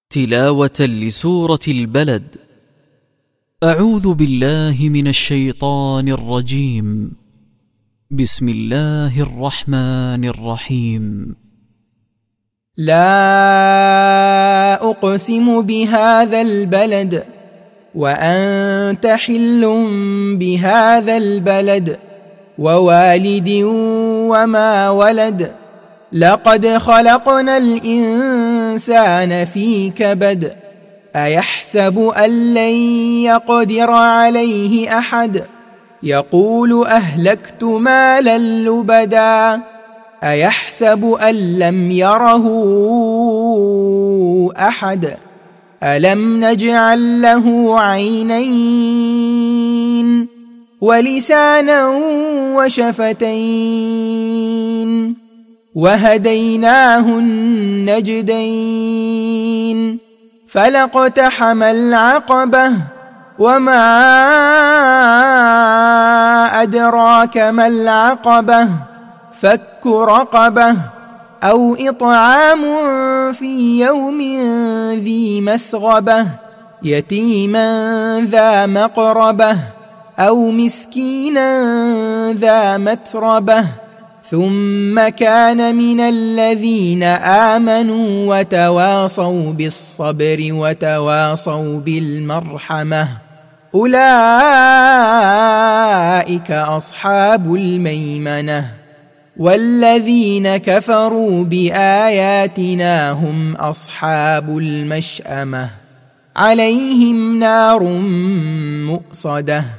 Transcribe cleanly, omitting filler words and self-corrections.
تلاوة لسورة البلد. أعوذ بالله من الشيطان الرجيم. بسم الله الرحمن الرحيم. لا أقسم بهذا البلد وأنت حل بهذا البلد ووالد وما ولد لقد خلقنا الإنسان في كبد أيحسب أن لن يقدر عليه أحد يقول أهلكت مالا لبدا أيحسب أن لم يره أحد ألم نجعل له عينين ولسانا وشفتين وهديناه النجدين فلاقتحم العقبة وما أدراك ما العقبة فك رقبة أو إطعام في يوم ذي مسغبة يتيما ذا مقربة أو مسكينا ذا متربة ثم كان من الذين آمنوا وتواصوا بالصبر وتواصوا بالمرحمة أولئك أصحاب الميمنة والذين كفروا بآياتنا هم أصحاب المشأمة عليهم نار مؤصدة